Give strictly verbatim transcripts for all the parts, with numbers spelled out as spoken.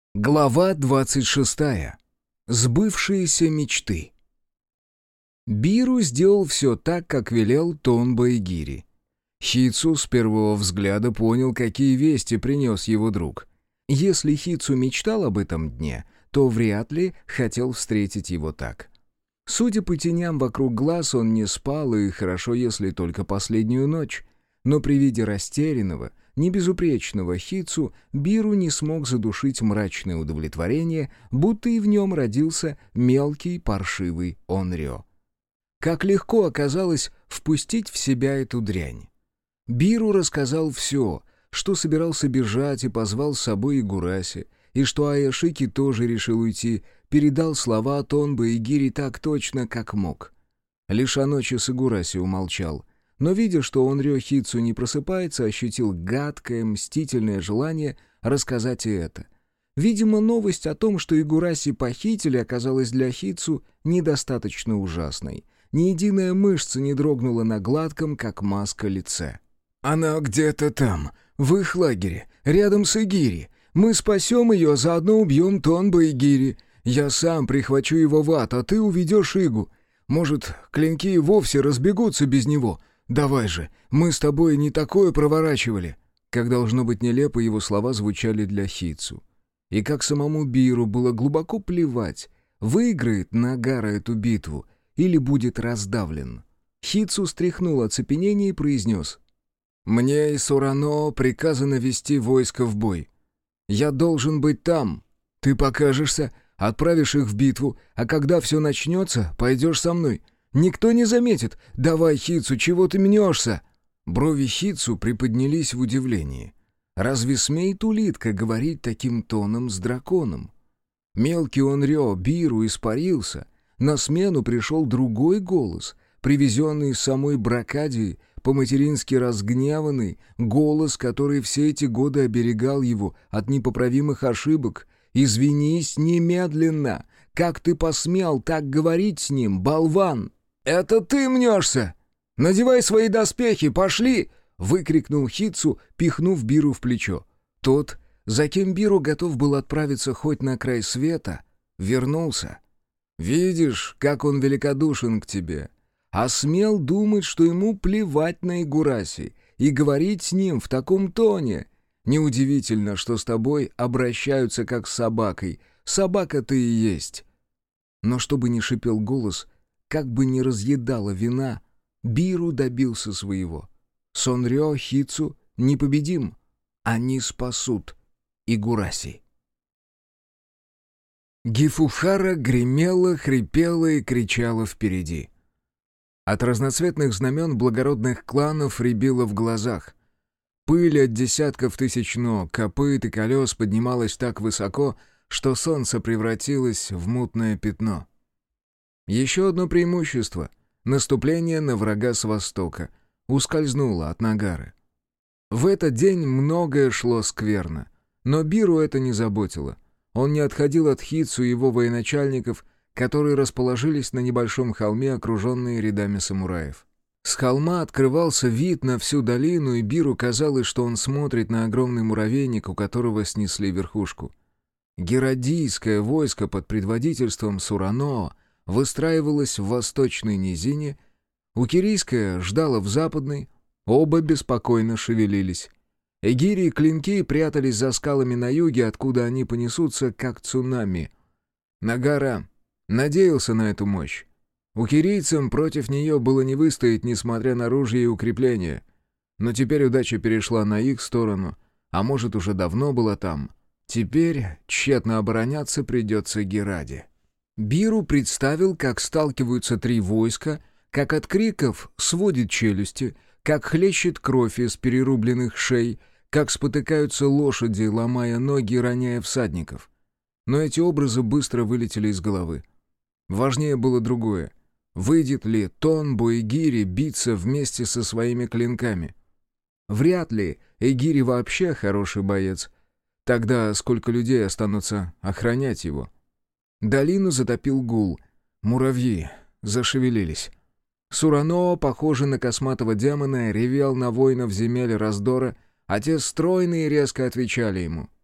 Глава двадцать шестая. Сбывшиеся мечты. Биру сделал все так, как велел Тонба Игири. Хицу с первого взгляда понял, какие вести принес его друг. Если Хицу мечтал об этом дне, то вряд ли хотел встретить его так. Судя по теням вокруг глаз, он не спал, и хорошо, если только последнюю ночь. Но при виде растерянного, небезупречного Хицу Биру не смог задушить мрачное удовлетворение, будто и в нем родился мелкий паршивый Онрё. Как легко оказалось впустить в себя эту дрянь. Биру рассказал все, что собирался бежать, и позвал с собой Игураси, и что Аяшики тоже решил уйти, передал слова Тонбы Игири так точно, как мог. Лишь о ночи с Игураси умолчал, но, видя, что Онрё Хицу не просыпается, ощутил гадкое, мстительное желание рассказать и это. Видимо, новость о том, что Игураси похитили, оказалась для Хицу недостаточно ужасной. Ни единая мышца не дрогнула на гладком, как маска, лице. «Она где-то там, в их лагере, рядом с Игири. Мы спасем ее, а заодно убьем Тонба Игири. Я сам прихвачу его в ад, а ты уведешь Игу. Может, клинки и вовсе разбегутся без него. Давай же, мы с тобой не такое проворачивали». Как должно быть нелепо, его слова звучали для Хицу. И как самому Биру было глубоко плевать, выиграет Нагара эту битву или будет раздавлен. Хицу стряхнул оцепенение и произнес: «Мне и Сурано приказано вести войско в бой. Я должен быть там. Ты покажешься, отправишь их в битву, а когда все начнется, пойдешь со мной. Никто не заметит. Давай, Хицу, чего ты мнешься?» Брови Хицу приподнялись в удивлении. Разве смеет улитка говорить таким тоном с драконом? Мелкий Онрё Биру испарился. На смену пришел другой голос, привезенный из самой Бракадии, по-матерински разгневанный, голос, который все эти годы оберегал его от непоправимых ошибок. «Извинись немедленно! Как ты посмел так говорить с ним, болван?» «Это ты мнешься! Надевай свои доспехи, пошли!» — выкрикнул Хицу, пихнув Биру в плечо. Тот, за кем Биру готов был отправиться хоть на край света, вернулся. «Видишь, как он великодушен к тебе. А смел думать, что ему плевать на Игураси, и говорить с ним в таком тоне. Неудивительно, что с тобой обращаются как с собакой. Собака ты и есть». Но чтобы не шипел голос, как бы ни разъедала вина, Биру добился своего. Сонрё Хицу непобедим. Они спасут Игураси. Гифухара гремела, хрипела и кричала впереди. От разноцветных знамен благородных кланов рябило в глазах. Пыль от десятков тысяч ног, копыт и колес поднималась так высоко, что солнце превратилось в мутное пятно. Еще одно преимущество — наступление на врага с востока — ускользнуло от Нагары. В этот день многое шло скверно, но Биру это не заботило. Он не отходил от Хицу и его военачальников, которые расположились на небольшом холме, окруженные рядами самураев. С холма открывался вид на всю долину, и Биру казалось, что он смотрит на огромный муравейник, у которого снесли верхушку. Герадийское войско под предводительством Сурано выстраивалось в восточной низине, укирийское ждало в западной, оба беспокойно шевелились. Эгири и клинки прятались за скалами на юге, откуда они понесутся, как цунами. Нагара надеялся на эту мощь. Укирийцам против нее было не выстоять, несмотря на ружья и укрепления. Но теперь удача перешла на их сторону, а может, уже давно была там. Теперь тщетно обороняться придется Гераде. Биру представил, как сталкиваются три войска, как от криков сводит челюсти, как хлещет кровь из перерубленных шей, как спотыкаются лошади, ломая ноги и роняя всадников. Но эти образы быстро вылетели из головы. Важнее было другое. Выйдет ли Тонбо Игири биться вместе со своими клинками? Вряд ли Игири вообще хороший боец. Тогда сколько людей останутся охранять его? Долину затопил гул. Муравьи зашевелились. Сурано, похожий на косматого демона, ревел на воинов земель раздора, а те стройные резко отвечали ему.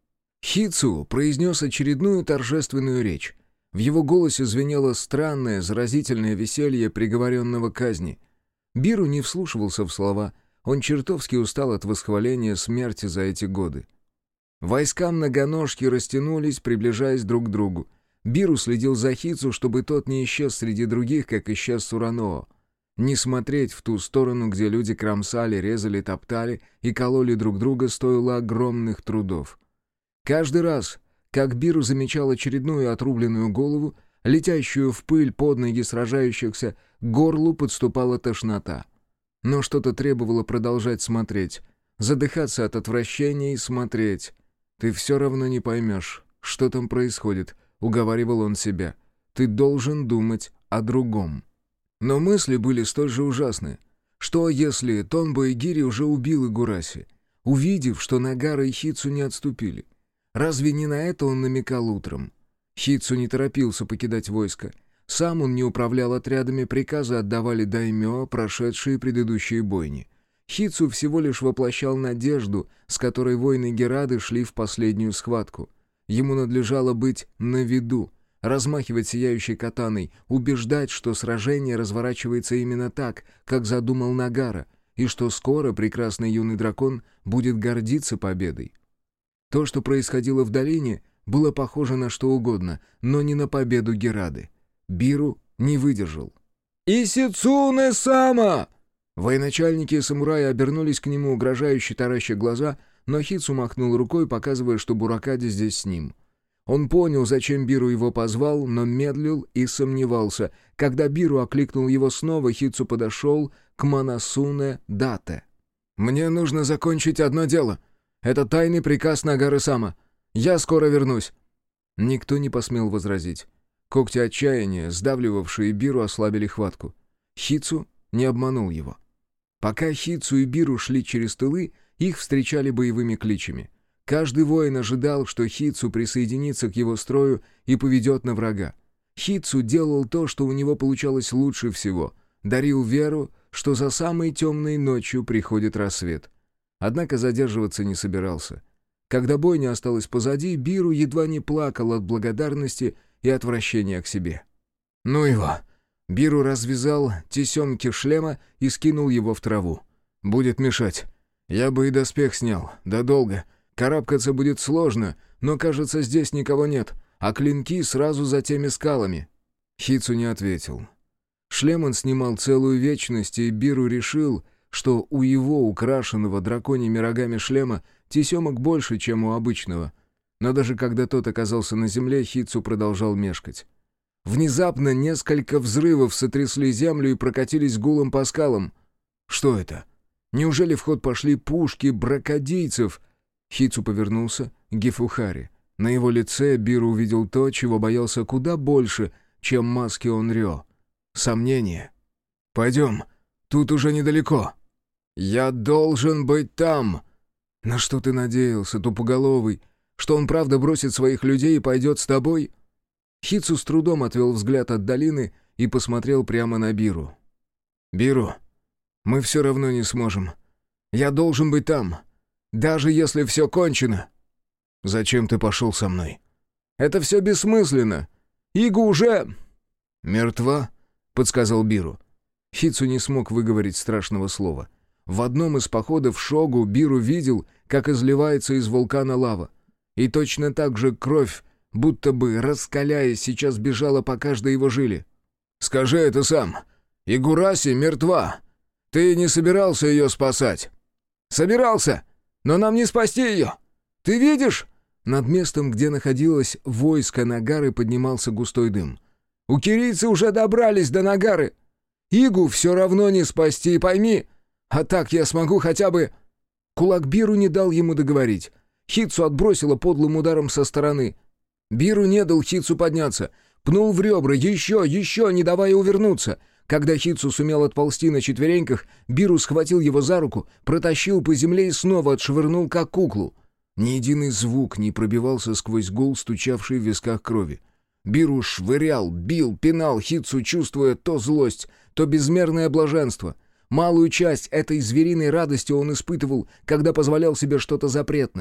Хицу произнес очередную торжественную речь. В его голосе звенело странное, заразительное веселье приговоренного к казни. Биру не вслушивался в слова, он чертовски устал от восхваления смерти за эти годы. Войска многоножки растянулись, приближаясь друг к другу. Биру следил за Хицу, чтобы тот не исчез среди других, как исчез Сураноо. Не смотреть в ту сторону, где люди кромсали, резали, топтали и кололи друг друга, стоило огромных трудов. Каждый раз, как Биру замечал очередную отрубленную голову, летящую в пыль под ноги сражающихся, к горлу подступала тошнота. Но что-то требовало продолжать смотреть, задыхаться от отвращения и смотреть. «Ты все равно не поймешь, что там происходит», — уговаривал он себя. «Ты должен думать о другом». Но мысли были столь же ужасны. Что, если Тонбо Игири уже убил Игураси, увидев, что Нагара и Хицу не отступили? Разве не на это он намекал утром? Хицу не торопился покидать войско. Сам он не управлял отрядами, приказы отдавали даймё, прошедшие предыдущие бойни. Хицу всего лишь воплощал надежду, с которой воины Герады шли в последнюю схватку. Ему надлежало быть на виду, размахивать сияющей катаной, убеждать, что сражение разворачивается именно так, как задумал Нагара, и что скоро прекрасный юный дракон будет гордиться победой. То, что происходило в долине, было похоже на что угодно, но не на победу Герады. Биру не выдержал. «Исицуне-сама!» Военачальники и самураи обернулись к нему, угрожающе тараща глаза, но Хицу махнул рукой, показывая, что Буракади здесь с ним. Он понял, зачем Биру его позвал, но медлил и сомневался. Когда Биру окликнул его снова, Хицу подошел к Манасуне Дате. «Мне нужно закончить одно дело. Это тайный приказ Нагары-сама. Я скоро вернусь». Никто не посмел возразить. Когти отчаяния, сдавливавшие Биру, ослабили хватку. Хицу не обманул его. Пока Хицу и Биру шли через тылы, их встречали боевыми кличами. Каждый воин ожидал, что Хицу присоединится к его строю и поведет на врага. Хицу делал то, что у него получалось лучше всего. Дарил веру, что за самой темной ночью приходит рассвет. Однако задерживаться не собирался. Когда бойня осталась позади, Биру едва не плакал от благодарности и отвращения к себе. «Ну его!» Биру развязал тесемки шлема и скинул его в траву. «Будет мешать. Я бы и доспех снял, да долго. Карабкаться будет сложно, но, кажется, здесь никого нет, а клинки сразу за теми скалами». Хицу не ответил. Шлем он снимал целую вечность, и Биру решил, что у его украшенного драконьими рогами шлема тесемок больше, чем у обычного. Но даже когда тот оказался на земле, Хицу продолжал мешкать. Внезапно несколько взрывов сотрясли землю и прокатились гулом по скалам. Что это? Неужели в ход пошли пушки бракодийцев? Хицу повернулся к Гифухари. На его лице Биру увидел то, чего боялся куда больше, чем маски Онрё. Сомнение. «Пойдем, тут уже недалеко». «Я должен быть там!» «На что ты надеялся, тупоголовый? Что он правда бросит своих людей и пойдет с тобой?» Хицу с трудом отвел взгляд от долины и посмотрел прямо на Биру. «Биру, мы все равно не сможем. Я должен быть там, даже если все кончено». «Зачем ты пошел со мной?» «Это все бессмысленно. Игу уже...» «Мертва?» — подсказал Биру. Хицу не смог выговорить страшного слова. В одном из походов Шогу Биру видел, как изливается из вулкана лава. И точно так же кровь, будто бы раскаляясь, сейчас бежала по каждой его жиле. «Скажи это сам. Игураси мертва. Ты не собирался ее спасать?» «Собирался, но нам не спасти ее. Ты видишь?» Над местом, где находилось войско Нагары, поднимался густой дым. «Укирийцы уже добрались до Нагары. Игу все равно не спасти, пойми. А так я смогу хотя бы...» Кулак Биру не дал ему договорить. Хицу отбросило подлым ударом со стороны. Биру не дал Хицу подняться. Пнул в ребра, еще, еще, не давая увернуться. Когда Хицу сумел отползти на четвереньках, Биру схватил его за руку, протащил по земле и снова отшвырнул, как куклу. Ни единый звук не пробивался сквозь гул, стучавший в висках крови. Биру швырял, бил, пинал Хицу, чувствуя то злость, то безмерное блаженство. Малую часть этой звериной радости он испытывал, когда позволял себе что-то запретное.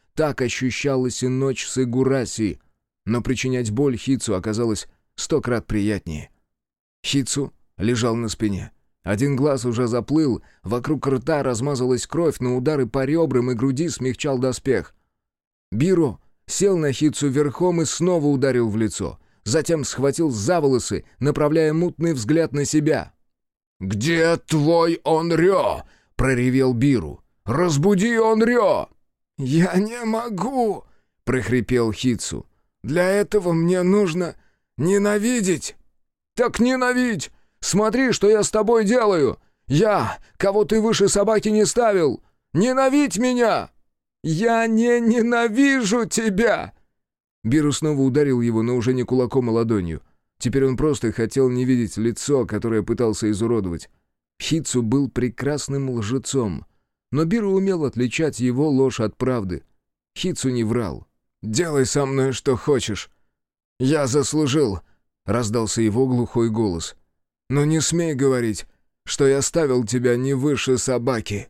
Так ощущалась и ночь с Игураси. Но причинять боль Хитсу оказалось сто крат приятнее. Хитсу лежал на спине. Один глаз уже заплыл, вокруг рта размазалась кровь, но удары по ребрам и груди смягчал доспех. Биро сел на Хитсу верхом и снова ударил в лицо. Затем схватил за волосы, направляя мутный взгляд на себя. «Где твой Онрё?» — проревел Биру. «Разбуди Онрё!» «Я не могу!» — прохрипел Хитсу. «Для этого мне нужно ненавидеть!» «Так ненавидь! Смотри, что я с тобой делаю! Я, кого ты выше собаки не ставил! Ненавидь меня!» «Я не ненавижу тебя!» Биру снова ударил его, но уже не кулаком, а ладонью. Теперь он просто хотел не видеть лицо, которое пытался изуродовать. Хитсу был прекрасным лжецом, но Биру умел отличать его ложь от правды. Хитсу не врал. «Делай со мной что хочешь. Я заслужил!» — раздался его глухой голос. «Но не смей говорить, что я ставил тебя не выше собаки!»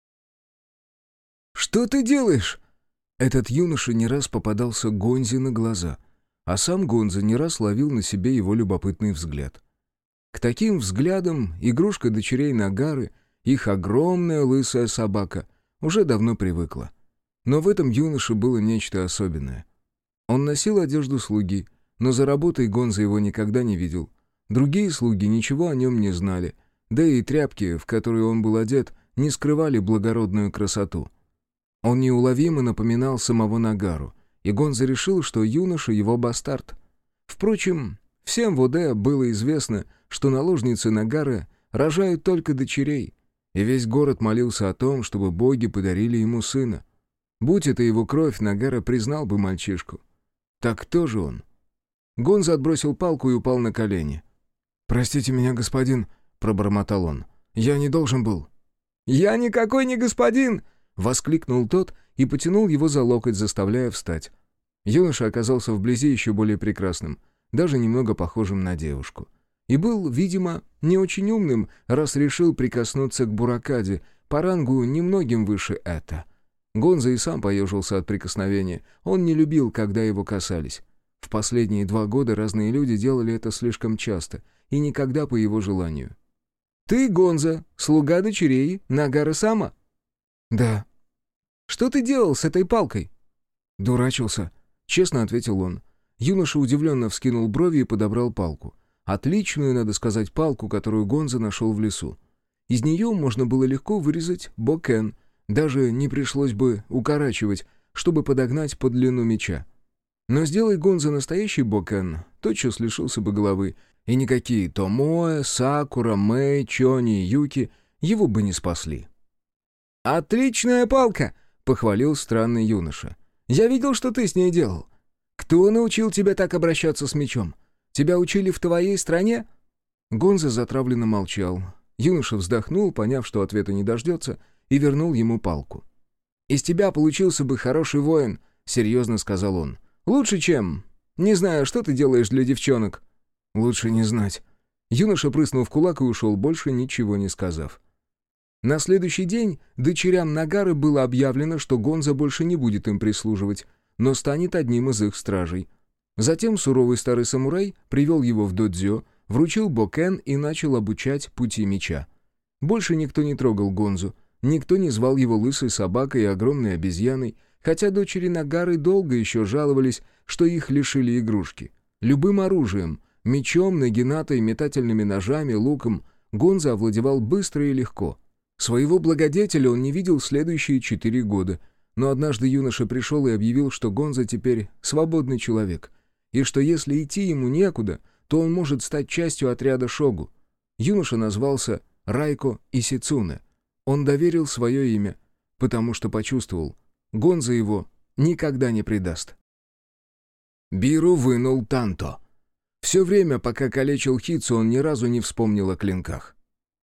«Что ты делаешь?» Этот юноша не раз попадался Гонзе на глаза, а сам Гонза не раз ловил на себе его любопытный взгляд. К таким взглядам игрушка дочерей Нагары, их огромная лысая собака, уже давно привыкла. Но в этом юноше было нечто особенное. Он носил одежду слуги, но за работой Гонза его никогда не видел. Другие слуги ничего о нем не знали, да и тряпки, в которые он был одет, не скрывали благородную красоту. Он неуловимо напоминал самого Нагару, и Гонза решил, что юноша его бастард. Впрочем, всем в Оде было известно, что наложницы Нагары рожают только дочерей, и весь город молился о том, чтобы боги подарили ему сына. Будь это его кровь, Нагара признал бы мальчишку. Так кто же он? Гонза отбросил палку и упал на колени. «Простите меня, господин», — пробормотал он. «Я не должен был». «Я никакой не господин!» — воскликнул тот и потянул его за локоть, заставляя встать. Юноша оказался вблизи еще более прекрасным, даже немного похожим на девушку. И был, видимо, не очень умным, раз решил прикоснуться к Буракаде, по рангу немногим выше это. Гонза и сам поежился от прикосновения, он не любил, когда его касались. В последние два года разные люди делали это слишком часто, и никогда по его желанию. «Ты, Гонза, слуга дочерей Нагара-сама?» «Да». «Что ты делал с этой палкой?» «Дурачился», — честно ответил он. Юноша удивленно вскинул брови и подобрал палку. Отличную, надо сказать, палку, которую Гонза нашел в лесу. Из нее можно было легко вырезать бокен, даже не пришлось бы укорачивать, чтобы подогнать под длину меча. Но сделай Гонза настоящий бокен, тотчас лишился бы головы, и никакие Томоэ, Сакура, Мэй, Чони и Юки его бы не спасли. «Отличная палка!» — похвалил странный юноша. «Я видел, что ты с ней делал. Кто научил тебя так обращаться с мечом? Тебя учили в твоей стране?» Гонза затравленно молчал. Юноша вздохнул, поняв, что ответа не дождется, и вернул ему палку. «Из тебя получился бы хороший воин», — серьезно сказал он. «Лучше, чем... Не знаю, что ты делаешь для девчонок?» «Лучше не знать». Юноша прыснул в кулак и ушел, больше ничего не сказав. На следующий день дочерям Нагары было объявлено, что Гонза больше не будет им прислуживать, но станет одним из их стражей. Затем суровый старый самурай привел его в додзё, вручил бокен и начал обучать пути меча. Больше никто не трогал Гонзу, никто не звал его лысой собакой и огромной обезьяной, хотя дочери Нагары долго еще жаловались, что их лишили игрушки. Любым оружием, мечом, нагинатой, метательными ножами, луком, Гонза овладевал быстро и легко. Своего благодетеля он не видел следующие четыре года, но однажды юноша пришел и объявил, что Гонза теперь свободный человек, и что если идти ему некуда, то он может стать частью отряда Шогу. Юноша назвался Райко Исицуне. Он доверил свое имя, потому что почувствовал, Гонза его никогда не предаст. Биру вынул танто. Все время, пока калечил Хитсу, он ни разу не вспомнил о клинках.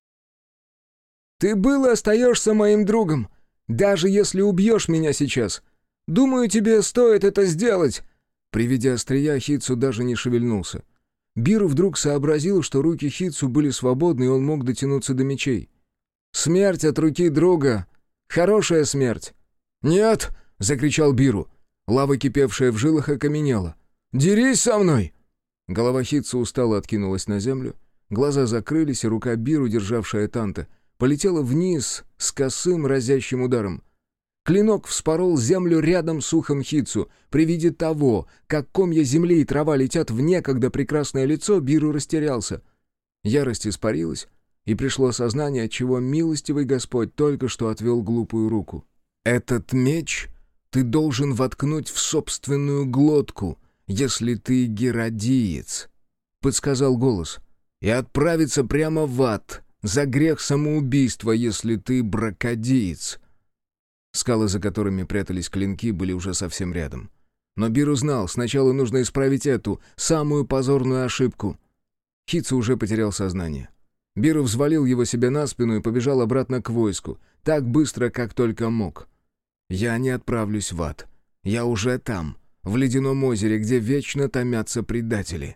«Ты был и остаешься моим другом, даже если убьешь меня сейчас. Думаю, тебе стоит это сделать». При виде острия Хитсу даже не шевельнулся. Биру вдруг сообразил, что руки Хитсу были свободны, и он мог дотянуться до мечей. «Смерть от руки друга. Хорошая смерть». «Нет!» — — закричал Биру. Лава, кипевшая в жилах, окаменела. «Дерись со мной!» Голова Хитсу устало откинулась на землю, глаза закрылись, и рука Биру, державшая Танта, полетела вниз с косым разящим ударом. Клинок вспорол землю рядом с ухом Хитсу. При виде того, как комья земли и трава летят в некогда прекрасное лицо, Биру растерялся. Ярость испарилась, и пришло осознание, отчего милостивый Господь только что отвел глупую руку. «Этот меч ты должен воткнуть в собственную глотку, если ты геродиец», — подсказал голос, — «и отправиться прямо в ад за грех самоубийства, если ты бракодиец». Скалы, за которыми прятались клинки, были уже совсем рядом. Но Биру знал, сначала нужно исправить эту, самую позорную ошибку. Хитсу уже потерял сознание. Биру взвалил его себе на спину и побежал обратно к войску, так быстро, как только мог. «Я не отправлюсь в ад. Я уже там, в ледяном озере, где вечно томятся предатели».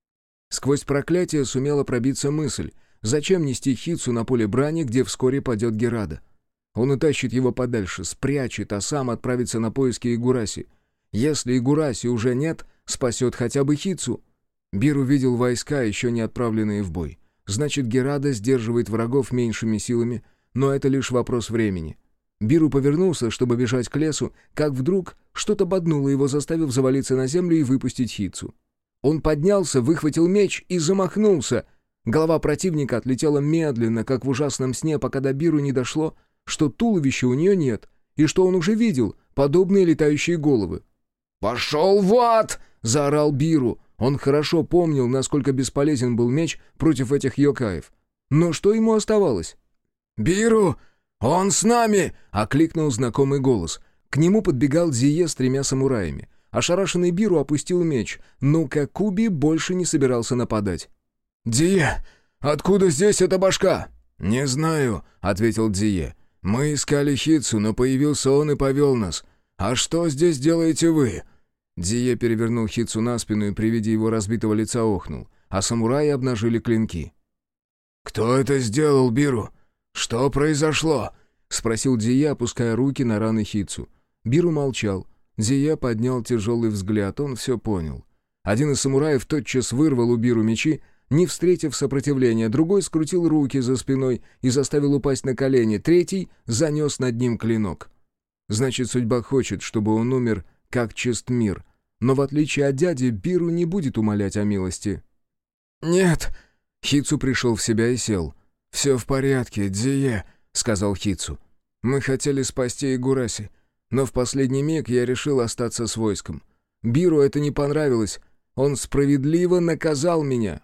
Сквозь проклятие сумела пробиться мысль, зачем нести Хитсу на поле брани, где вскоре падет Герада. Он утащит его подальше, спрячет, а сам отправится на поиски Игураси. Если Игураси уже нет, спасет хотя бы Хитсу. Биру видел войска, еще не отправленные в бой. Значит, Герада сдерживает врагов меньшими силами, но это лишь вопрос времени. Биру повернулся, чтобы бежать к лесу, как вдруг что-то боднуло его, заставив завалиться на землю и выпустить Хитсу. Он поднялся, выхватил меч и замахнулся. Голова противника отлетела медленно, как в ужасном сне, пока до Биру не дошло, что туловища у нее нет, и что он уже видел подобные летающие головы. «Пошел в ад!» — заорал Биру. Он хорошо помнил, насколько бесполезен был меч против этих йокаев. Но что ему оставалось? «Биру! Он с нами!» — окликнул знакомый голос. К нему подбегал Дзие с тремя самураями. Ошарашенный Биру опустил меч, но Какуби больше не собирался нападать. «Дзие, откуда здесь эта башка?» «Не знаю», — ответил Дзие. «Мы искали Хитсу, но появился он и повел нас. А что здесь делаете вы?» Дзие перевернул Хитсу на спину и при виде его разбитого лица охнул, а самураи обнажили клинки. «Кто это сделал, Биру? Что произошло?» — спросил Дзие, опуская руки на раны Хитсу. Биру молчал. Дзие поднял тяжелый взгляд, он все понял. Один из самураев тотчас вырвал у Биру мечи, не встретив сопротивления, другой скрутил руки за спиной и заставил упасть на колени, третий занес над ним клинок. Значит, судьба хочет, чтобы он умер, как чист мир. Но в отличие от дяди, Биру не будет умолять о милости. «Нет!» Хитсу пришел в себя и сел. «Все в порядке, Дзие», — сказал Хитсу. «Мы хотели спасти Игураси, но в последний миг я решил остаться с войском. Биру это не понравилось. Он справедливо наказал меня».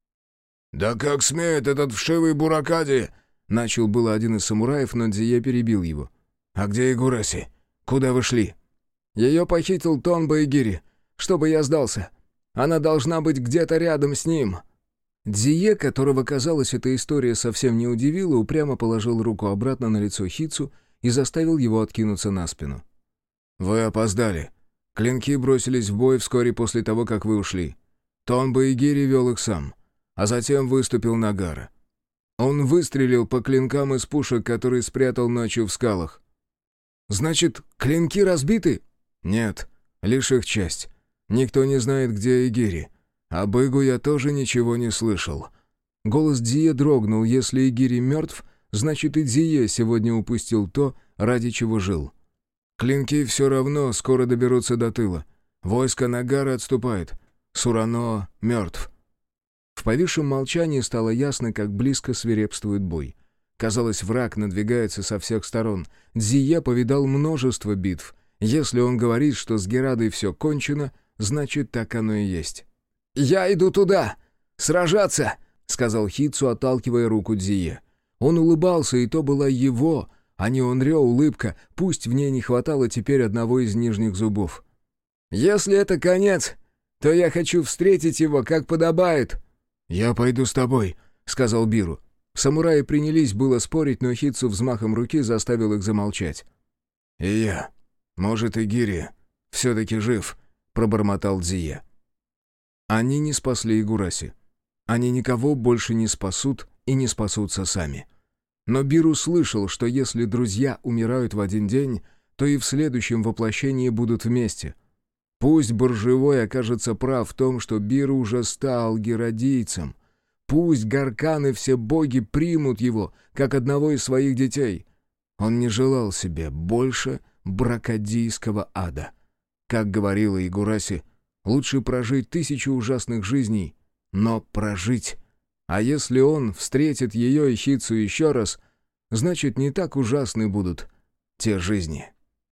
«Да как смеет этот вшивый Буракади!» — начал было один из самураев, но Дзие перебил его. «А где Игураси? Куда вы шли?» «Ее похитил Тонба Игири, чтобы я сдался. Она должна быть где-то рядом с ним». Дзие, которого, казалось, эта история совсем не удивила, упрямо положил руку обратно на лицо Хитсу и заставил его откинуться на спину. «Вы опоздали. Клинки бросились в бой вскоре после того, как вы ушли. Тонба Игири вел их сам, а затем выступил Нагара. Он выстрелил по клинкам из пушек, которые спрятал ночью в скалах». «Значит, клинки разбиты?» «Нет, лишь их часть. Никто не знает, где Игири. Об Игу я тоже ничего не слышал». Голос Дзие дрогнул. Если Игири мертв, значит и Дзие сегодня упустил то, ради чего жил. «Клинки все равно скоро доберутся до тыла. Войско Нагара отступает. Сурано мертв». В повисшем молчании стало ясно, как близко свирепствует бой. Казалось, враг надвигается со всех сторон. Дзие повидал множество битв. Если он говорит, что с Герадой все кончено, значит, так оно и есть. «Я иду туда! Сражаться!» — сказал Хитсу, отталкивая руку Дзие. Он улыбался, и то была его, а не Онрё улыбка, пусть в ней не хватало теперь одного из нижних зубов. «Если это конец, то я хочу встретить его, как подобает». «Я пойду с тобой», — сказал Биру. Самураи принялись было спорить, но Хитсу взмахом руки заставил их замолчать. «И я. Может, Игири все-таки жив», — пробормотал Дзие. Они не спасли Игураси. Они никого больше не спасут и не спасутся сами. Но Биру слышал, что если друзья умирают в один день, то и в следующем воплощении будут вместе. Пусть Боржевой окажется прав в том, что Биру уже стал геродийцем. Пусть Гаркан и все боги примут его, как одного из своих детей. Он не желал себе больше бракодийского ада. Как говорила Игураси, лучше прожить тысячу ужасных жизней, но прожить. А если он встретит ее и Хицу еще раз, значит, не так ужасны будут те жизни.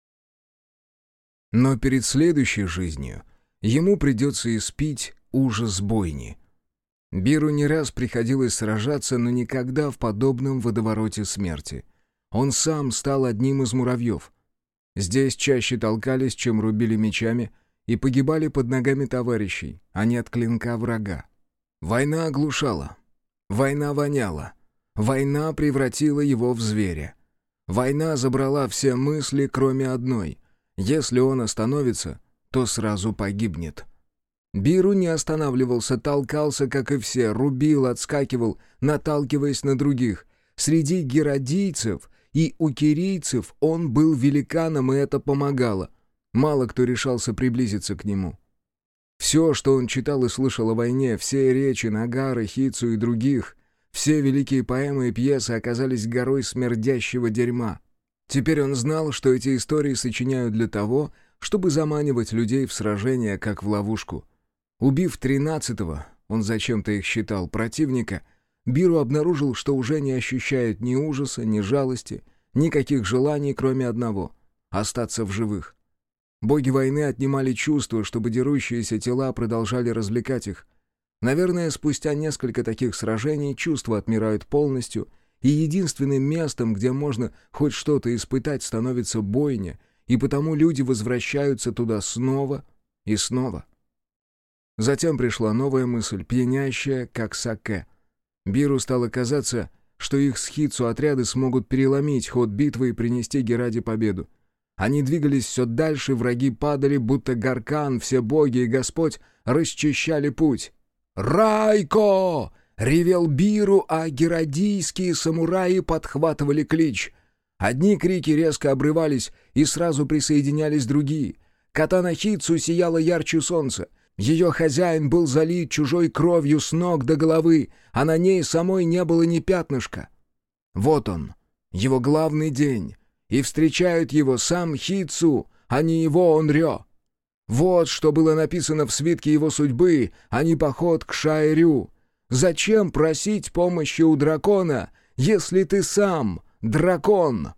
Но перед следующей жизнью ему придется испить ужас бойни. Биру не раз приходилось сражаться, но никогда в подобном водовороте смерти. Он сам стал одним из муравьев. Здесь чаще толкались, чем рубили мечами, и погибали под ногами товарищей, а не от клинка врага. Война оглушала. Война воняла. Война превратила его в зверя. Война забрала все мысли, кроме одной. Если он остановится, то сразу погибнет. Биру не останавливался, толкался, как и все, рубил, отскакивал, наталкиваясь на других. Среди геродийцев и укерийцев он был великаном, и это помогало. Мало кто решался приблизиться к нему. Все, что он читал и слышал о войне, все речи Нагара, Хицу и других, все великие поэмы и пьесы оказались горой смердящего дерьма. Теперь он знал, что эти истории сочиняют для того, чтобы заманивать людей в сражения, как в ловушку. Убив тринадцатого, он зачем-то их считал, противника, Биру обнаружил, что уже не ощущает ни ужаса, ни жалости, никаких желаний, кроме одного — остаться в живых. Боги войны отнимали чувства, чтобы дерущиеся тела продолжали развлекать их. Наверное, спустя несколько таких сражений чувства отмирают полностью, и единственным местом, где можно хоть что-то испытать, становится бойня, и потому люди возвращаются туда снова и снова. Затем пришла новая мысль, пьянящая, как саке. Биру стало казаться, что их с Хицу отряды смогут переломить ход битвы и принести Гераде победу. Они двигались все дальше, враги падали, будто Гаркан, все боги и Господь расчищали путь. «Райко!» — ревел Биру, а геродийские самураи подхватывали клич. Одни крики резко обрывались, и сразу присоединялись другие. Катана Хицу сияла ярче солнца. Ее хозяин был залит чужой кровью с ног до головы, а на ней самой не было ни пятнышка. Вот он, его главный день, и встречают его сам Хицу, а не его Онрё. Вот что было написано в свитке его судьбы, а не поход к Шаэрю. Зачем просить помощи у дракона, если ты сам дракон?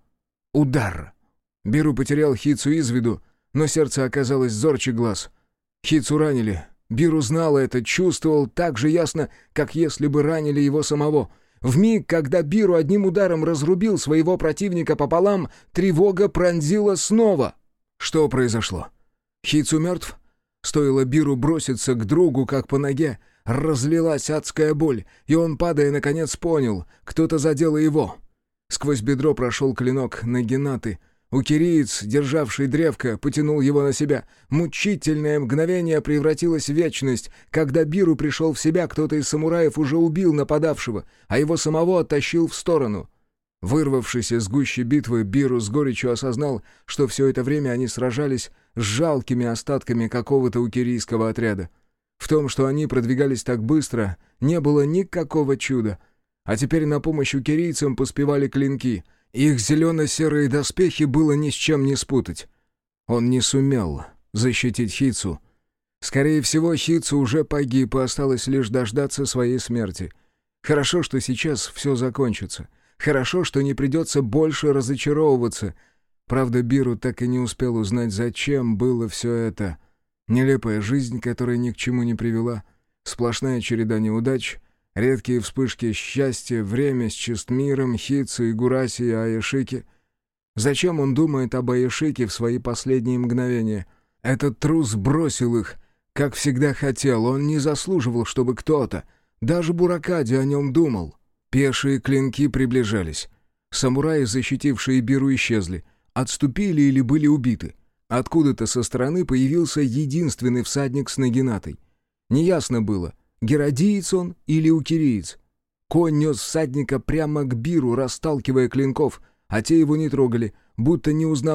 Удар. Биру потерял Хицу из виду, но сердце оказалось зорче глаз. Хицу ранили. Биру знал это, чувствовал так же ясно, как если бы ранили его самого. Вмиг, когда Биру одним ударом разрубил своего противника пополам, тревога пронзила снова. Что произошло? Хицу мертв? Стоило Биру броситься к другу, как по ноге, разлилась адская боль, и он, падая, наконец понял, кто-то задел его. Сквозь бедро прошел клинок Нагинаты. Укириец, державший древко, потянул его на себя. Мучительное мгновение превратилось в вечность. Когда Биру пришел в себя, кто-то из самураев уже убил нападавшего, а его самого оттащил в сторону. Вырвавшись из гущи битвы, Биру с горечью осознал, что все это время они сражались с жалкими остатками какого-то укирийского отряда. В том, что они продвигались так быстро, не было никакого чуда. А теперь на помощь укирийцам поспевали клинки. Их зелено-серые доспехи было ни с чем не спутать. Он не сумел защитить Хицу. Скорее всего, Хицу уже погиб, и осталось лишь дождаться своей смерти. Хорошо, что сейчас все закончится. Хорошо, что не придется больше разочаровываться. Правда, Биру так и не успел узнать, зачем было все это. Нелепая жизнь, которая ни к чему не привела. Сплошная череда неудач. Редкие вспышки счастья, время с Честмиром, Хицу, Игураси и Аяшики. Зачем он думает об Аяшике в свои последние мгновения? Этот трус бросил их, как всегда хотел. Он не заслуживал, чтобы кто-то, даже Буракади, о нем думал. Пешие клинки приближались. Самураи, защитившие Биру, исчезли. Отступили или были убиты. Откуда-то со стороны появился единственный всадник с Нагинатой. Неясно было, геродиец он или укириец. Конь нес всадника прямо к Биру, расталкивая клинков, а те его не трогали, будто не узнавая,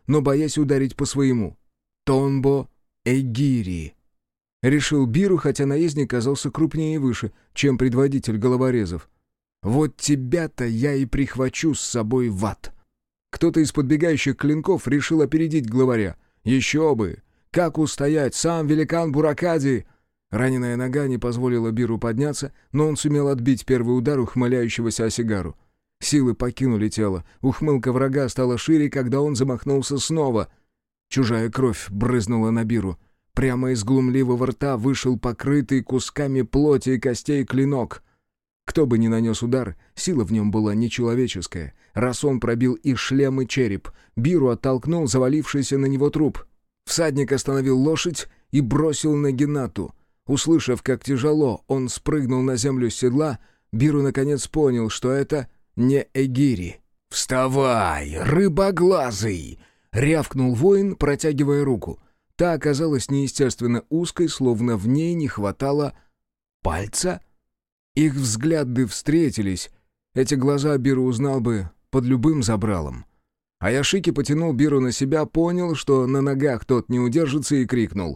но боясь ударить по своему. «Тонбо Эгири», — решил Биру, хотя наездник казался крупнее и выше, чем предводитель головорезов. «Вот тебя-то я и прихвачу с собой в ад». Кто-то из подбегающих клинков решил опередить главаря. «Еще бы! Как устоять? Сам великан Буракади!» Раненая нога не позволила Биру подняться, но он сумел отбить первый удар ухмыляющегося Осигару. Силы покинули тело. Ухмылка врага стала шире, когда он замахнулся снова. Чужая кровь брызнула на Биру. Прямо из глумливого рта вышел покрытый кусками плоти и костей клинок. Кто бы ни нанес удар, сила в нем была нечеловеческая. Раз он пробил и шлем, и череп, Биру оттолкнул завалившийся на него труп. Всадник остановил лошадь и бросил на Геннату. Услышав, как тяжело он спрыгнул на землю с седла, Биру наконец понял, что это не Эгири. «Вставай, рыбоглазый!» — рявкнул воин, протягивая руку. Та оказалась неестественно узкой, словно в ней не хватало пальца. Их взгляды встретились. Эти глаза Биру узнал бы под любым забралом. Аяшики потянул Биру на себя, понял, что на ногах тот не удержится, и крикнул.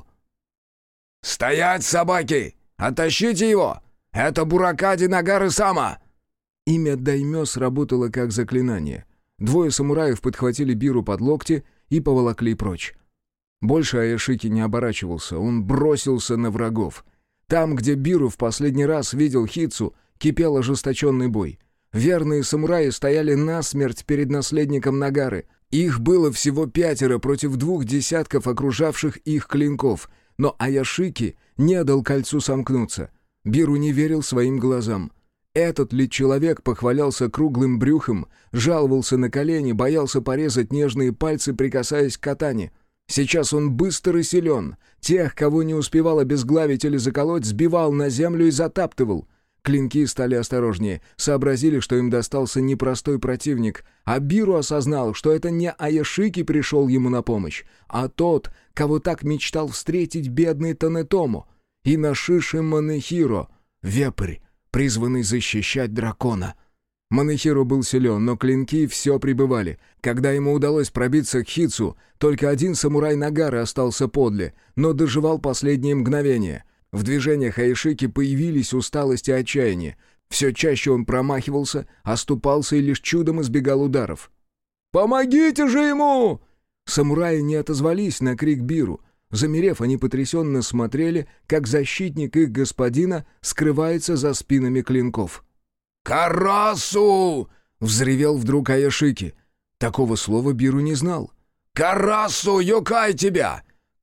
«Стоять, собаки! Оттащите его! Это Буракади Нагары-сама!» Имя Даймё сработало как заклинание. Двое самураев подхватили Биру под локти и поволокли прочь. Больше Аяшики не оборачивался, он бросился на врагов. Там, где Биру в последний раз видел Хитсу, кипел ожесточенный бой. Верные самураи стояли насмерть перед наследником Нагары. Их было всего пятеро против двух десятков окружавших их клинков, но Аяшики не дал кольцу сомкнуться. Биру не верил своим глазам. Этот ли человек похвалялся круглым брюхом, жаловался на колени, боялся порезать нежные пальцы, прикасаясь к катане. Сейчас он быстр и силен. Тех, кого не успевал обезглавить или заколоть, сбивал на землю и затаптывал. Клинки стали осторожнее, сообразили, что им достался непростой противник, а Биру осознал, что это не Аяшики пришел ему на помощь, а тот, кого так мечтал встретить бедный Танетому, и Нашиши Манэхиро, вепрь, призванный защищать дракона. Манэхиро был силен, но клинки все прибывали. Когда ему удалось пробиться к Хитсу, только один самурай Нагары остался подле, но доживал последние мгновения. В движениях Аяшики появились усталость и отчаяние. Все чаще он промахивался, оступался и лишь чудом избегал ударов. «Помогите же ему!» Самураи не отозвались на крик Биру. Замерев, они потрясенно смотрели, как защитник их господина скрывается за спинами клинков. «Карасу!» — взревел вдруг Аяшики. Такого слова Биру не знал. «Карасу, юкай тебя!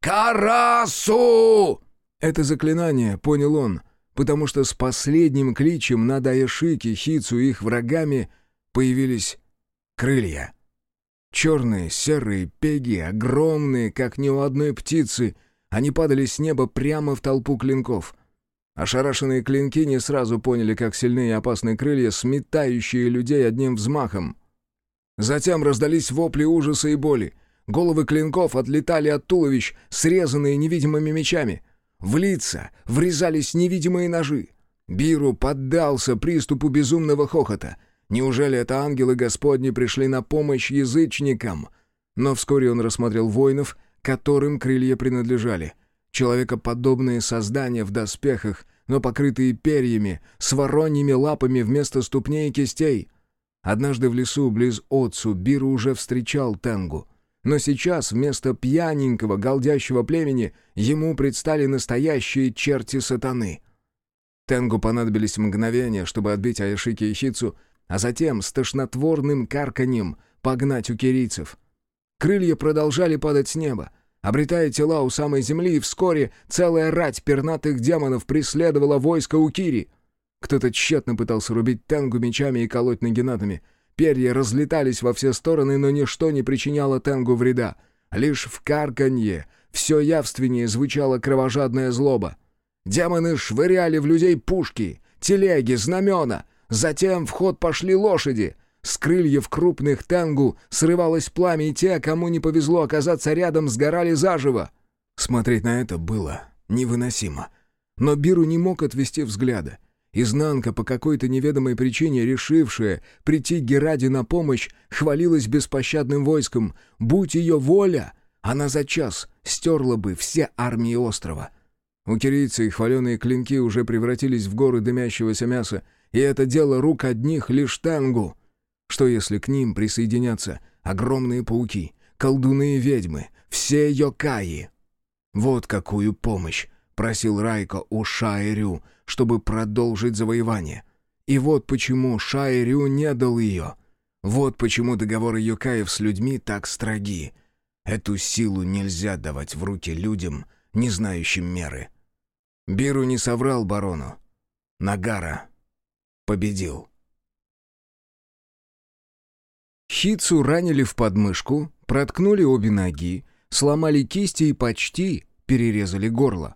Карасу!» Это заклинание, понял он, потому что с последним кличем над Аяшики, Хитсу и их врагами появились крылья. Черные, серые пеги, огромные, как ни у одной птицы, они падали с неба прямо в толпу клинков. Ошарашенные клинки не сразу поняли, как сильны и опасны крылья, сметающие людей одним взмахом. Затем раздались вопли ужаса и боли. Головы клинков отлетали от туловищ, срезанные невидимыми мечами. В лица врезались невидимые ножи. Биру поддался приступу безумного хохота. Неужели это ангелы Господни пришли на помощь язычникам? Но вскоре он рассмотрел воинов, которым крылья принадлежали. Человекоподобные создания в доспехах, но покрытые перьями, с вороньими лапами вместо ступней и кистей. Однажды в лесу близ Отцу Биру уже встречал Тенгу. Но сейчас вместо пьяненького, галдящего племени ему предстали настоящие черти сатаны. Тенгу понадобились мгновения, чтобы отбить Аяшики и Хитсу, а затем с тошнотворным карканьем погнать укирийцев. Крылья продолжали падать с неба, обретая тела у самой земли, и вскоре целая рать пернатых демонов преследовала войско Укири. Кто-то тщетно пытался рубить Тенгу мечами и колоть нагинатами. Перья разлетались во все стороны, но ничто не причиняло Тенгу вреда. Лишь в карканье все явственнее звучала кровожадная злоба. Демоны швыряли в людей пушки, телеги, знамена. Затем в ход пошли лошади. С крыльев крупных Тенгу срывалось пламя, и те, кому не повезло оказаться рядом, сгорали заживо. Смотреть на это было невыносимо. Но Биру не мог отвести взгляда. Изнанка, по какой-то неведомой причине решившая прийти Гераде на помощь, хвалилась беспощадным войском. Будь ее воля, она за час стерла бы все армии острова. У кирийца их хваленые клинки уже превратились в горы дымящегося мяса, и это дело рук одних лишь Тенгу. Что если к ним присоединятся огромные пауки, колдуны и ведьмы, все йокаи? Вот какую помощь просил Райко у Шаэрю, чтобы продолжить завоевание. И вот почему Шаэрю не дал ее. Вот почему договоры йокаев с людьми так строги. Эту силу нельзя давать в руки людям, не знающим меры. Биру не соврал барону. Нагара победил. Хитсу ранили в подмышку, проткнули обе ноги, сломали кисти и почти перерезали горло.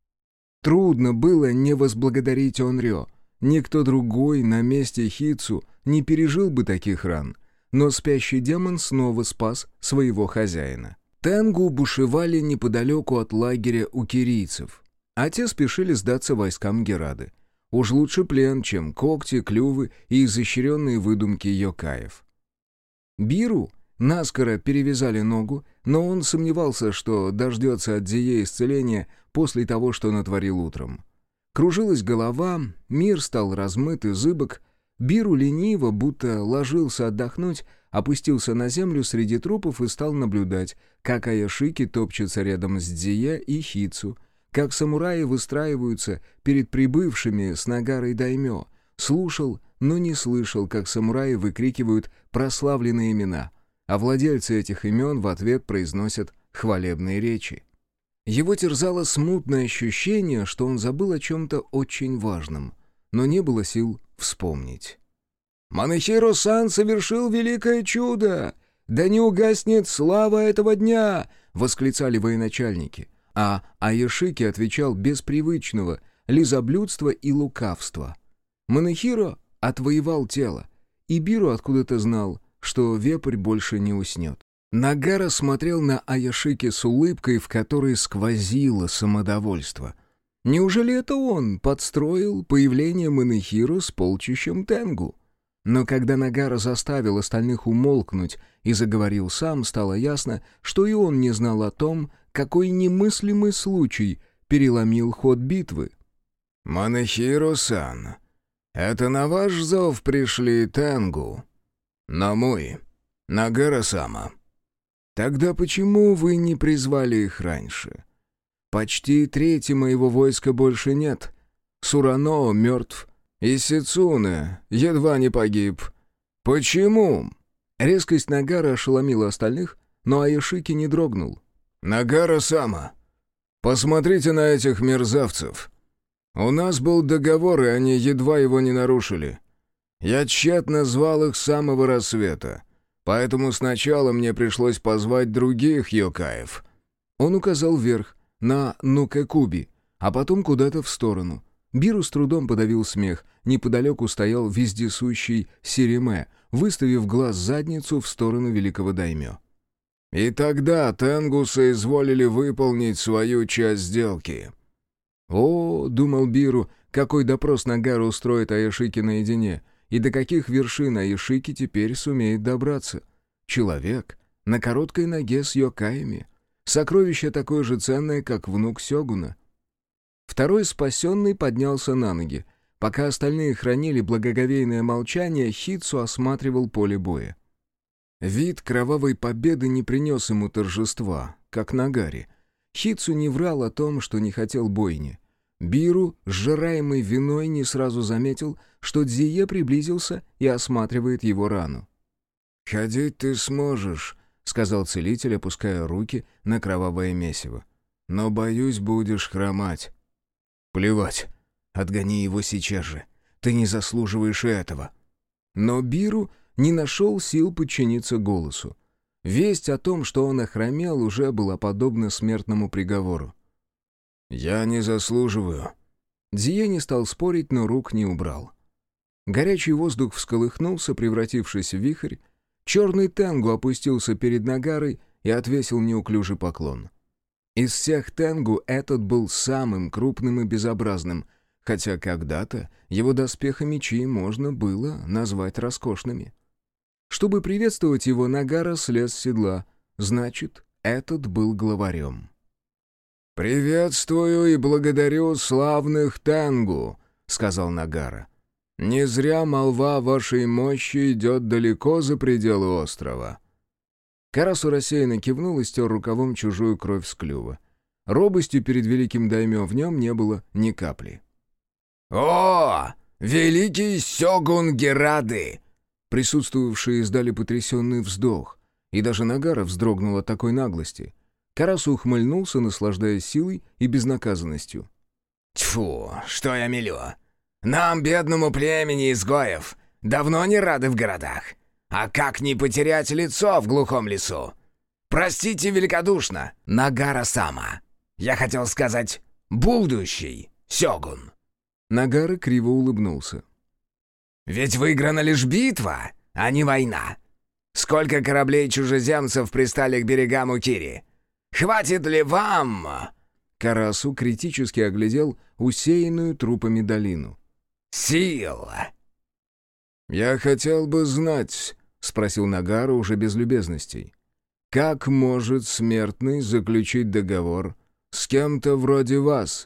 Трудно было не возблагодарить Онрё. Никто другой на месте Хитсу не пережил бы таких ран. Но спящий демон снова спас своего хозяина. Тенгу бушевали неподалеку от лагеря у кирийцев, а те спешили сдаться войскам Герады. Уж лучше плен, чем когти, клювы и изощренные выдумки йокаев. Биру наскоро перевязали ногу, но он сомневался, что дождется от Дзие исцеления после того, что натворил утром. Кружилась голова, мир стал размыт и зыбок. Биру лениво, будто ложился отдохнуть, опустился на землю среди трупов и стал наблюдать, как Аяшики топчется рядом с Дзие и Хитсу, как самураи выстраиваются перед прибывшими с Нагарой даймё. Слушал, но не слышал, как самураи выкрикивают прославленные имена, а владельцы этих имен в ответ произносят хвалебные речи. Его терзало смутное ощущение, что он забыл о чем-то очень важном, но не было сил вспомнить. «Манэхиро-сан совершил великое чудо! Да не угаснет слава этого дня!» — восклицали военачальники, а Аяшики отвечал без привычного лизоблюдства и лукавства. Манэхиро отвоевал тело, и Биру откуда-то знал, что вепрь больше не уснет. Нагара смотрел на Аяшики с улыбкой, в которой сквозило самодовольство. Неужели это он подстроил появление Манэхиро с полчищем Тенгу? Но когда Нагара заставил остальных умолкнуть и заговорил сам, стало ясно, что и он не знал о том, какой немыслимый случай переломил ход битвы. «Манэхиро-сан, это на ваш зов пришли Тенгу? На мой, Нагара-сама. Тогда почему вы не призвали их раньше? Почти трети моего войска больше нет. Сурано мертв, и Сицуне едва не погиб. Почему?» Резкость Нагара ошеломила остальных, но Аяшики не дрогнул. «Нагара-сама, посмотрите на этих мерзавцев. У нас был договор, и они едва его не нарушили. Я тщетно звал их с самого рассвета, поэтому сначала мне пришлось позвать других йокаев». Он указал вверх, на Нукэкуби, а потом куда-то в сторону. Биру с трудом подавил смех. Неподалеку стоял вездесущий Сириме, выставив глаз задницу в сторону великого даймё. «И тогда Тенгу соизволили выполнить свою часть сделки». «О, — думал Биру, — какой допрос Нагара устроит Аяшики наедине, и до каких вершин Аяшики теперь сумеет добраться. Человек на короткой ноге с йокаями. Сокровище такое же ценное, как внук Сёгуна». Второй спасенный поднялся на ноги. Пока остальные хранили благоговейное молчание, Хитсу осматривал поле боя. Вид кровавой победы не принес ему торжества, как Нагаре. Хитсу не врал о том, что не хотел бойни. Биру, сжираемый виной, не сразу заметил, что Дзие приблизился и осматривает его рану. «Ходить ты сможешь», — сказал целитель, опуская руки на кровавое месиво. «Но, боюсь, будешь хромать». «Плевать. Отгони его сейчас же. Ты не заслуживаешь этого». Но Биру не нашел сил подчиниться голосу. Весть о том, что он охромел, уже была подобна смертному приговору. «Я не заслуживаю». Дзие не стал спорить, но рук не убрал. Горячий воздух всколыхнулся, превратившись в вихрь. Черный Тенгу опустился перед Нагарой и отвесил неуклюжий поклон. Из всех Тенгу этот был самым крупным и безобразным. хотя когда-то его доспех и мечи можно было назвать роскошными. Чтобы приветствовать его, Нагара слез с седла, значит, этот был главарем. «Приветствую и благодарю славных Тенгу», — сказал Нагара. «Не зря молва вашей мощи идет далеко за пределы острова». Карасу рассеянно кивнул и стер рукавом чужую кровь с клюва. Робостью перед великим даймё в нем не было ни капли. «О, великий сёгун Герады!» Присутствовавшие издали потрясенный вздох, и даже Нагара вздрогнул от такой наглости. Карасу ухмыльнулся, наслаждаясь силой и безнаказанностью. «Тьфу, что я мелю! Нам, бедному племени изгоев, давно не рады в городах. А как не потерять лицо в глухом лесу? Простите великодушно, Нагара-сама. Я хотел сказать «будущий сёгун». Нагара криво улыбнулся. «Ведь выиграна лишь битва, а не война. Сколько кораблей чужеземцев пристали к берегам Укири? Хватит ли вам?» Карасу критически оглядел усеянную трупами долину. «Сил!» «Я хотел бы знать», — спросил Нагара уже без любезностей, «как может смертный заключить договор с кем-то вроде вас?»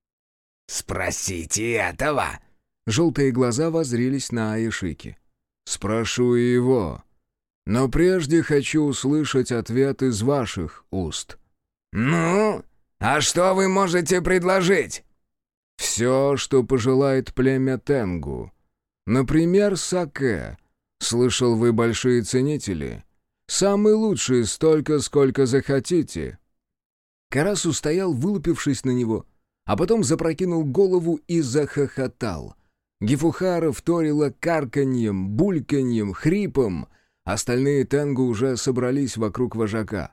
«Спросите этого!» Желтые глаза воззрились на Аишики. «Спрошу и его. Но прежде хочу услышать ответ из ваших уст». «Ну, а что вы можете предложить?» «Все, что пожелает племя Тенгу. Например, саке. Слышал, вы большие ценители. Самый лучший столько, сколько захотите». Карасу стоял, вылупившись на него, а потом запрокинул голову и захохотал. Гифухара вторила карканьем, бульканьем, хрипом. Остальные Тенгу уже собрались вокруг вожака.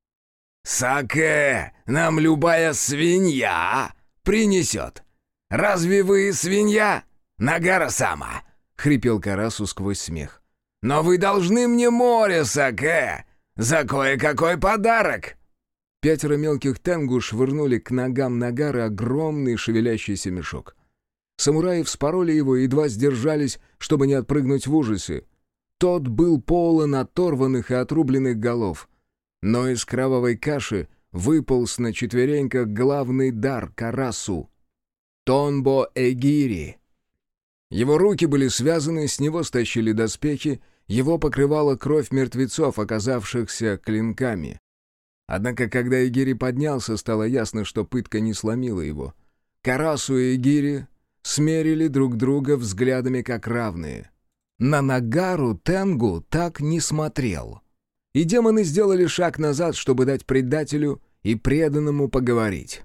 «Саке нам любая свинья принесет. Разве вы свинья, Нагара-сама?» — хрипел Карасу сквозь смех. «Но вы должны мне море, саке, за кое-какой подарок!» Пятеро мелких тенгу швырнули к ногам Нагары огромный шевелящийся мешок. Самураи вспороли его и едва сдержались, чтобы не отпрыгнуть в ужасе. Тот был полон оторванных и отрубленных голов. Но из кровавой каши выполз на четвереньках главный дар Карасу — Тонбо Эгири. Его руки были связаны, с него стащили доспехи, его покрывала кровь мертвецов, оказавшихся клинками. Однако, когда Эгири поднялся, стало ясно, что пытка не сломила его. Карасу и Эгири смерили друг друга взглядами как равные. На Нагару Тенгу так не смотрел. И демоны сделали шаг назад, чтобы дать предателю и преданному поговорить.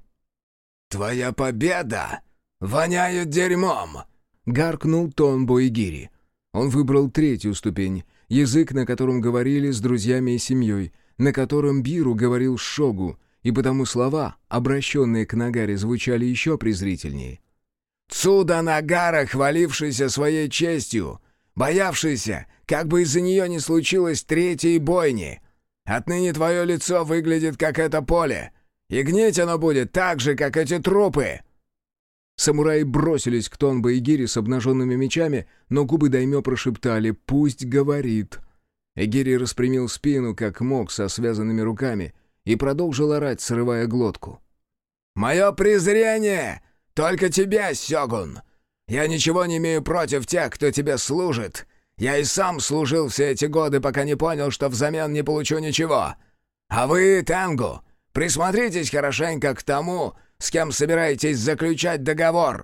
«Твоя победа воняет дерьмом!» — гаркнул Тонбо Эгири. Он выбрал третью ступень, язык, на котором говорили с друзьями и семьей, на котором Биру говорил с Шогу, и потому слова, обращенные к Нагаре, звучали еще презрительнее. «Цуда Нагара, хвалившийся своей честью, боявшийся, как бы из-за нее не случилось третьей бойни. Отныне твое лицо выглядит, как это поле, и гнить оно будет так же, как эти трупы!» Самураи бросились к Тонбо Эгири с обнаженными мечами, но губы даймё прошептали «Пусть говорит». Эгири распрямил спину, как мог, со связанными руками, и продолжил орать, срывая глотку. «Мое презрение! Только тебя, сёгун! Я ничего не имею против тех, кто тебе служит. Я и сам служил все эти годы, пока не понял, что взамен не получу ничего. А вы, Тенгу, присмотритесь хорошенько к тому, с кем собираетесь заключать договор».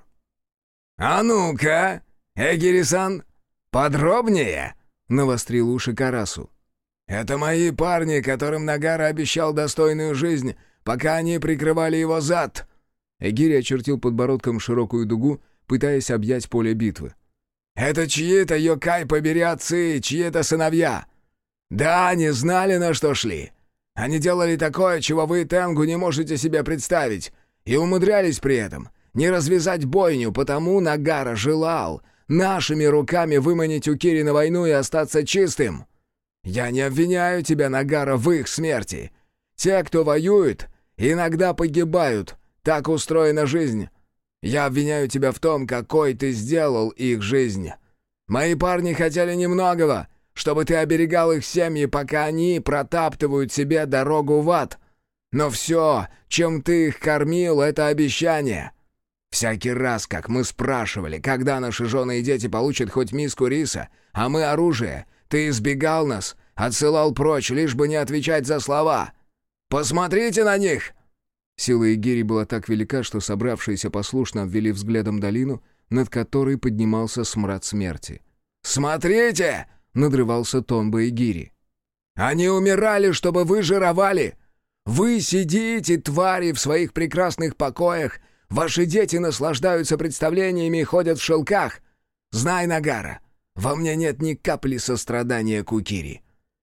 «А ну-ка, Эгири-сан, подробнее!» — навострил уши Карасу. «Это мои парни, которым Нагара обещал достойную жизнь, пока они прикрывали его зад». Эгири очертил подбородком широкую дугу, пытаясь объять поле битвы. «Это чьи-то, йокай, побери отцы, чьи-то сыновья. Да, они знали, на что шли. Они делали такое, чего вы, Тенгу, не можете себе представить, и умудрялись при этом не развязать бойню, потому Нагара желал нашими руками выманить Укири на войну и остаться чистым. Я не обвиняю тебя, Нагара, в их смерти. Те, кто воюет, иногда погибают, так устроена жизнь. Я обвиняю тебя в том, какой ты сделал их жизнь. Мои парни хотели немногого, чтобы ты оберегал их семьи, пока они протаптывают себе дорогу в ад. Но все, чем ты их кормил, — это обещание. Всякий раз, как мы спрашивали, когда наши жены и дети получат хоть миску риса, а мы оружие, ты избегал нас, отсылал прочь, лишь бы не отвечать за слова. Посмотрите на них!» Сила Игири была так велика, что собравшиеся послушно обвели взглядом долину, над которой поднимался смрад смерти. «Смотрите!» — надрывался Тонба Игири. «Они умирали, чтобы вы жировали! Вы сидите, твари, в своих прекрасных покоях, ваши дети наслаждаются представлениями и ходят в шелках. Знай, Нагара, во мне нет ни капли сострадания к Укири.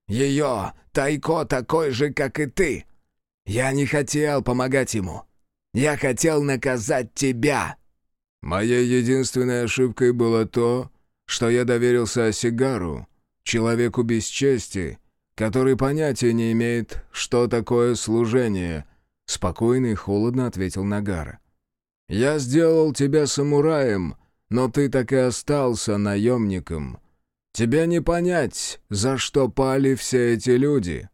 Ее Тайко такой же, как и ты. Я не хотел помогать ему. Я хотел наказать тебя». «Моей единственной ошибкой было то, что я доверился Асигару, человеку без чести, который понятия не имеет, что такое служение», — спокойно и холодно ответил Нагара. «Я сделал тебя самураем, но ты так и остался наемником. Тебе не понять, за что пали все эти люди».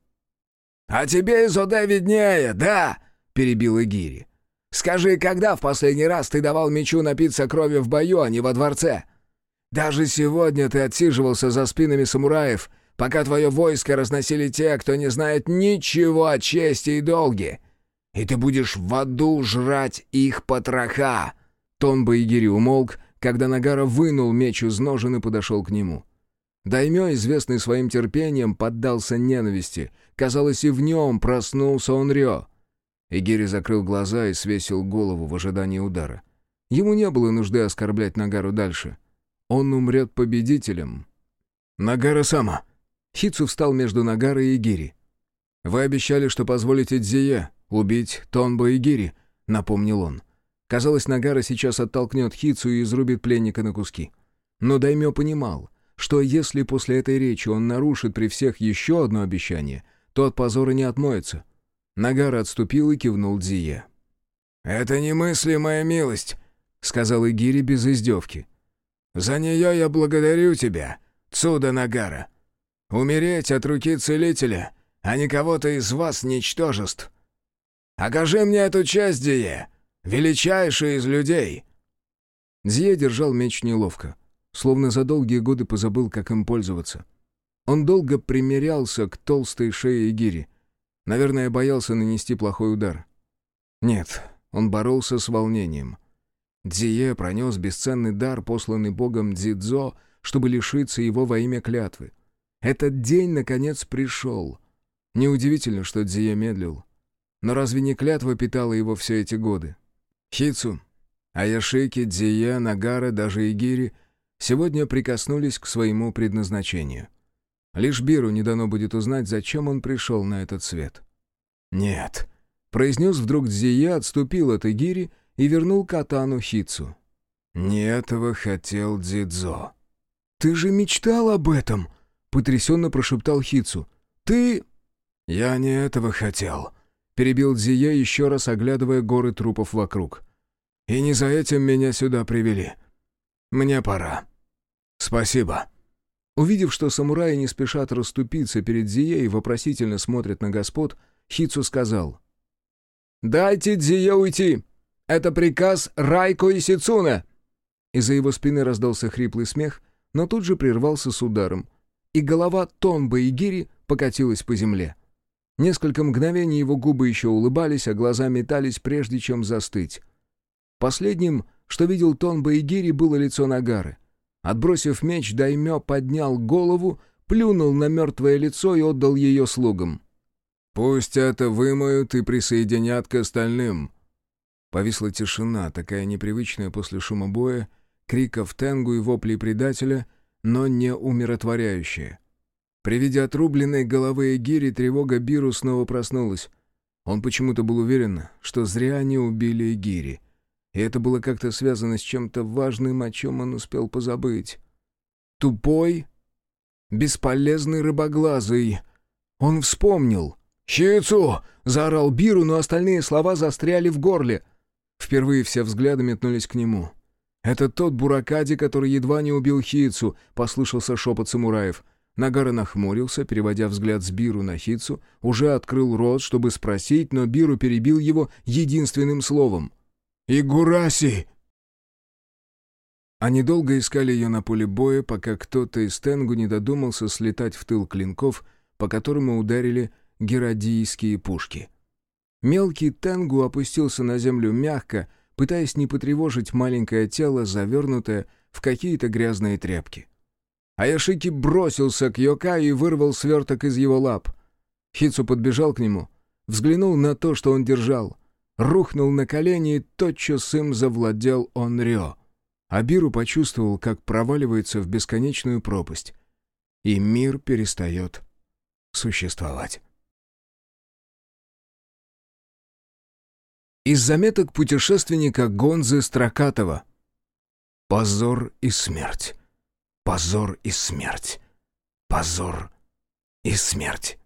«А тебе из Оде виднее, да?» — перебил Игири. «Скажи, когда в последний раз ты давал мечу напиться крови в бою, а не во дворце? Даже сегодня ты отсиживался за спинами самураев, пока твое войско разносили те, кто не знает ничего о чести и долге. И ты будешь в аду жрать их потроха!» Тонба Игири умолк, когда Нагара вынул меч из ножен и подошел к нему. Даймё, известный своим терпением, поддался ненависти. Казалось, и в нем проснулся Онрё. Игири закрыл глаза и свесил голову в ожидании удара. Ему не было нужды оскорблять Нагару дальше. Он умрет победителем. «Нагара-сама!» Хитсу встал между Нагарой и Игири. «Вы обещали, что позволите Дзие убить Тонба Игири», — напомнил он. Казалось, Нагара сейчас оттолкнет Хитсу и изрубит пленника на куски. Но Даймё понимал, что если после этой речи он нарушит при всех еще одно обещание, то от позора не отмоется. Нагара отступил и кивнул Дзие. «Это немыслимая милость», — сказал Игири без издевки. «За нее я благодарю тебя, Цуда Нагара. Умереть от руки целителя, а не кого-то из вас ничтожеств. Окажи мне эту честь, Дзие, величайший из людей». Дзие держал меч неловко, словно за долгие годы позабыл, как им пользоваться. Он долго примерялся к толстой шее Игири. Наверное, боялся нанести плохой удар. Нет, он боролся с волнением. Дзие пронес бесценный дар, посланный богом Дзидзо, чтобы лишиться его во имя клятвы. Этот день, наконец, пришел. Неудивительно, что Дзие медлил. Но разве не клятва питала его все эти годы? Хитсу, Аяшики, Дзие, Нагара, даже Игири сегодня прикоснулись к своему предназначению. Лишь Биру не дано будет узнать, зачем он пришел на этот свет. «Нет», — произнес вдруг Дзие, отступил от Игири и вернул катану Хитсу. «Не этого хотел Дзидзо». «Ты же мечтал об этом!» — потрясенно прошептал Хитсу. «Ты...» «Я не этого хотел», — перебил Дзие, еще раз оглядывая горы трупов вокруг. «И не за этим меня сюда привели. Мне пора. Спасибо». Увидев, что самураи не спешат расступиться перед Дзие и вопросительно смотрят на господ, Хитсу сказал: «Дайте Дзие уйти! Это приказ Райко и Сицуне!» Из-за его спины раздался хриплый смех, но тут же прервался с ударом, и голова Тонба Игири покатилась по земле. Несколько мгновений его губы еще улыбались, а глаза метались, прежде чем застыть. Последним, что видел Тонба Игири, было лицо Нагары. Отбросив меч, Даймё поднял голову, плюнул на мертвое лицо и отдал ее слугам. «Пусть это вымоют и присоединят к остальным». Повисла тишина, такая непривычная после шума боя, криков Тенгу и воплей предателя, но не умиротворяющая. При виде отрубленной головы Игири тревога Биру снова проснулась. Он почему-то был уверен, что зря они убили Игири. И это было как-то связано с чем-то важным, о чем он успел позабыть. Тупой, бесполезный рыбоглазый. Он вспомнил. «Хитсу!» — заорал Биру, но остальные слова застряли в горле. Впервые все взгляды метнулись к нему. «Это тот Буракади, который едва не убил Хицу», — послышался шепот самураев. Нагара нахмурился, переводя взгляд с Биру на Хицу, уже открыл рот, чтобы спросить, но Биру перебил его единственным словом. «Игураси!» Они долго искали ее на поле боя, пока кто-то из Тенгу не додумался слетать в тыл клинков, по которому ударили герадийские пушки. Мелкий Тенгу опустился на землю мягко, пытаясь не потревожить маленькое тело, завернутое в какие-то грязные тряпки. Аяшики бросился к Йокаю и вырвал сверток из его лап. Хицу подбежал к нему, взглянул на то, что он держал, рухнул на колени, и тотчас им завладел Онрё. Абиру почувствовал, как проваливается в бесконечную пропасть, и мир перестает существовать. Из заметок путешественника Гонзы Строкатова. Позор и смерть. Позор и смерть. Позор и смерть.